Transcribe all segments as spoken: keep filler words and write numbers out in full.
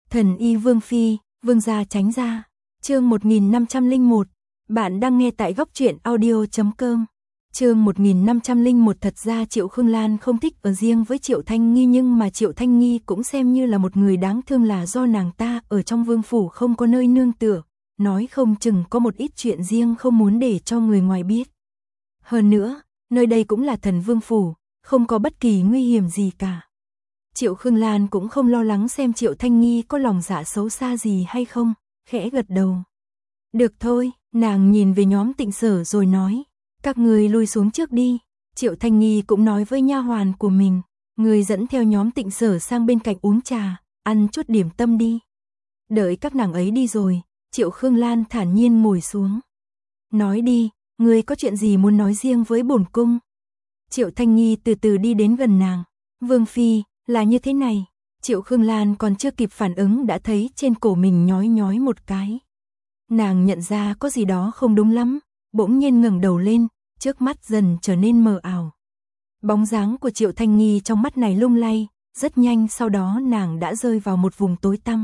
Thần y Vương Phi, Vương gia tránh ra. Chương một nghìn năm trăm lẻ một. Bạn đang nghe tại góc truyện audio chấm com. Chương một nghìn năm trăm lẻ một. Thật ra Triệu Khương Lan không thích ở riêng với Triệu Thanh Nghi, nhưng mà Triệu Thanh Nghi cũng xem như là một người đáng thương, là do nàng ta ở trong vương phủ không có nơi nương tựa, nói không chừng có một ít chuyện riêng không muốn để cho người ngoài biết. Hơn nữa, nơi đây cũng là thần vương phủ, không có bất kỳ nguy hiểm gì cả. Triệu Khương Lan cũng không lo lắng xem Triệu Thanh Nghi có lòng dạ xấu xa gì hay không, khẽ gật đầu. Được thôi, nàng nhìn về nhóm Tịnh Sở rồi nói, các người lui xuống trước đi. Triệu Thanh Nghi cũng nói với nha hoàn của mình, người dẫn theo nhóm Tịnh Sở sang bên cạnh uống trà, ăn chút điểm tâm đi. Đợi các nàng ấy đi rồi, Triệu Khương Lan thản nhiên ngồi xuống. Nói đi, người có chuyện gì muốn nói riêng với bổn cung? Triệu Thanh Nghi từ từ đi đến gần nàng. Vương Phi, là như thế này. Triệu Khương Lan còn chưa kịp phản ứng đã thấy trên cổ mình nhói nhói một cái. Nàng nhận ra có gì đó không đúng lắm, bỗng nhiên ngẩng đầu lên, trước mắt dần trở nên mờ ảo. Bóng dáng của Triệu Thanh Nghi trong mắt này lung lay, rất nhanh sau đó nàng đã rơi vào một vùng tối tăm.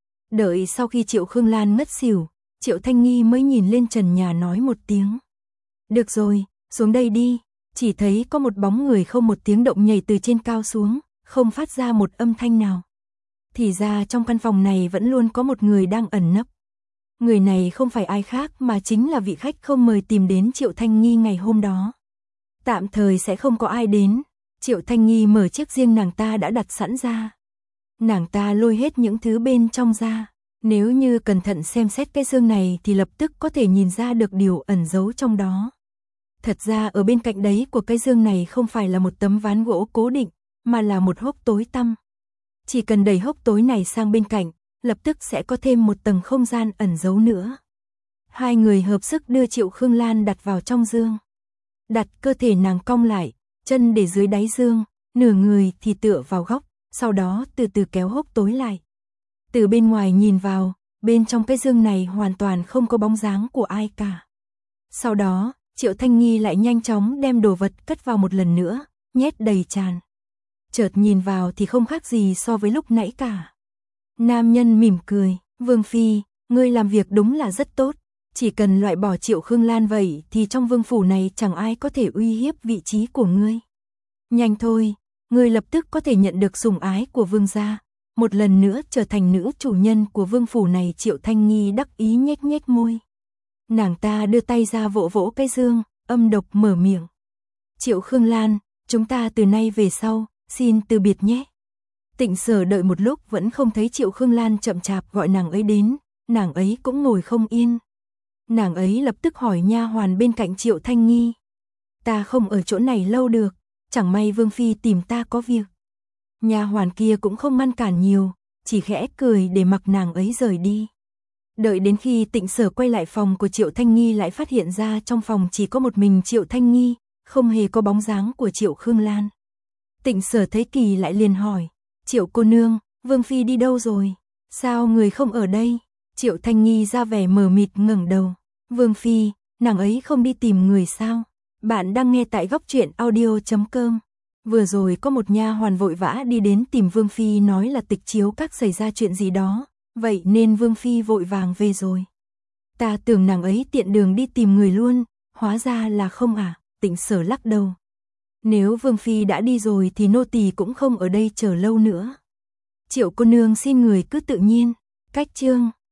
Đợi sau khi Triệu Khương Lan ngất xỉu, Triệu Thanh Nghi mới nhìn lên trần nhà nói một tiếng. Được rồi, xuống đây đi. Chỉ thấy có một bóng người không một tiếng động nhảy từ trên cao xuống, không phát ra một âm thanh nào. Thì ra trong căn phòng này vẫn luôn có một người đang ẩn nấp. Người này không phải ai khác mà chính là vị khách không mời tìm đến Triệu Thanh Nghi ngày hôm đó. Tạm thời sẽ không có ai đến. Triệu Thanh Nghi mở chiếc riêng nàng ta đã đặt sẵn ra. Nàng ta lôi hết những thứ bên trong ra. Nếu như cẩn thận xem xét cái dương này thì lập tức có thể nhìn ra được điều ẩn giấu trong đó. Thật ra ở bên cạnh đấy của cái dương này không phải là một tấm ván gỗ cố định, mà là một hốc tối tăm. Chỉ cần đẩy hốc tối này sang bên cạnh, lập tức sẽ có thêm một tầng không gian ẩn giấu nữa. Hai người hợp sức đưa Triệu Khương Lan đặt vào trong dương. Đặt cơ thể nàng cong lại, chân để dưới đáy dương, nửa người thì tựa vào góc, sau đó từ từ kéo hốc tối lại. Từ bên ngoài nhìn vào, bên trong cái dương này hoàn toàn không có bóng dáng của ai cả. Sau đó, Triệu Thanh Nghi lại nhanh chóng đem đồ vật cất vào một lần nữa, nhét đầy tràn. Chợt nhìn vào thì không khác gì so với lúc nãy cả. Nam nhân mỉm cười, Vương Phi, ngươi làm việc đúng là rất tốt. Chỉ cần loại bỏ Triệu Khương Lan vậy thì trong vương phủ này chẳng ai có thể uy hiếp vị trí của ngươi. Nhanh thôi, ngươi lập tức có thể nhận được sủng ái của vương gia, một lần nữa trở thành nữ chủ nhân của vương phủ này. Triệu Thanh Nghi đắc ý nhếch nhếch môi. Nàng ta đưa tay ra vỗ vỗ cái dương, âm độc mở miệng. Triệu Khương Lan, chúng ta từ nay về sau, xin từ biệt nhé. Tịnh Sở đợi một lúc vẫn không thấy Triệu Khương Lan chậm chạp gọi nàng ấy đến, nàng ấy cũng ngồi không yên. Nàng ấy lập tức hỏi nha hoàn bên cạnh Triệu Thanh Nghi. Ta không ở chỗ này lâu được, chẳng may Vương Phi tìm ta có việc. Nha hoàn kia cũng không ngăn cản nhiều, chỉ khẽ cười để mặc nàng ấy rời đi. Đợi đến khi Tịnh Sở quay lại phòng của Triệu Thanh Nghi lại phát hiện ra trong phòng chỉ có một mình Triệu Thanh Nghi, không hề có bóng dáng của Triệu Khương Lan. Tịnh Sở thấy kỳ lại liền hỏi, Triệu cô nương, Vương Phi đi đâu rồi? Sao người không ở đây? Triệu Thanh Nghi ra vẻ mờ mịt ngẩng đầu. Vương Phi, nàng ấy không đi tìm người sao? Bạn đang nghe tại góc truyện audio chấm com. Vừa rồi có một nha hoàn vội vã đi đến tìm Vương Phi nói là Tịch Chiếu Các xảy ra chuyện gì đó, vậy nên Vương Phi vội vàng về rồi. Ta tưởng nàng ấy tiện đường đi tìm người luôn, hóa ra là không à? Tịnh Sở lắc đầu. Nếu Vương Phi đã đi rồi thì nô tỳ cũng không ở đây chờ lâu nữa. Triệu cô nương xin người cứ tự nhiên. Cách chương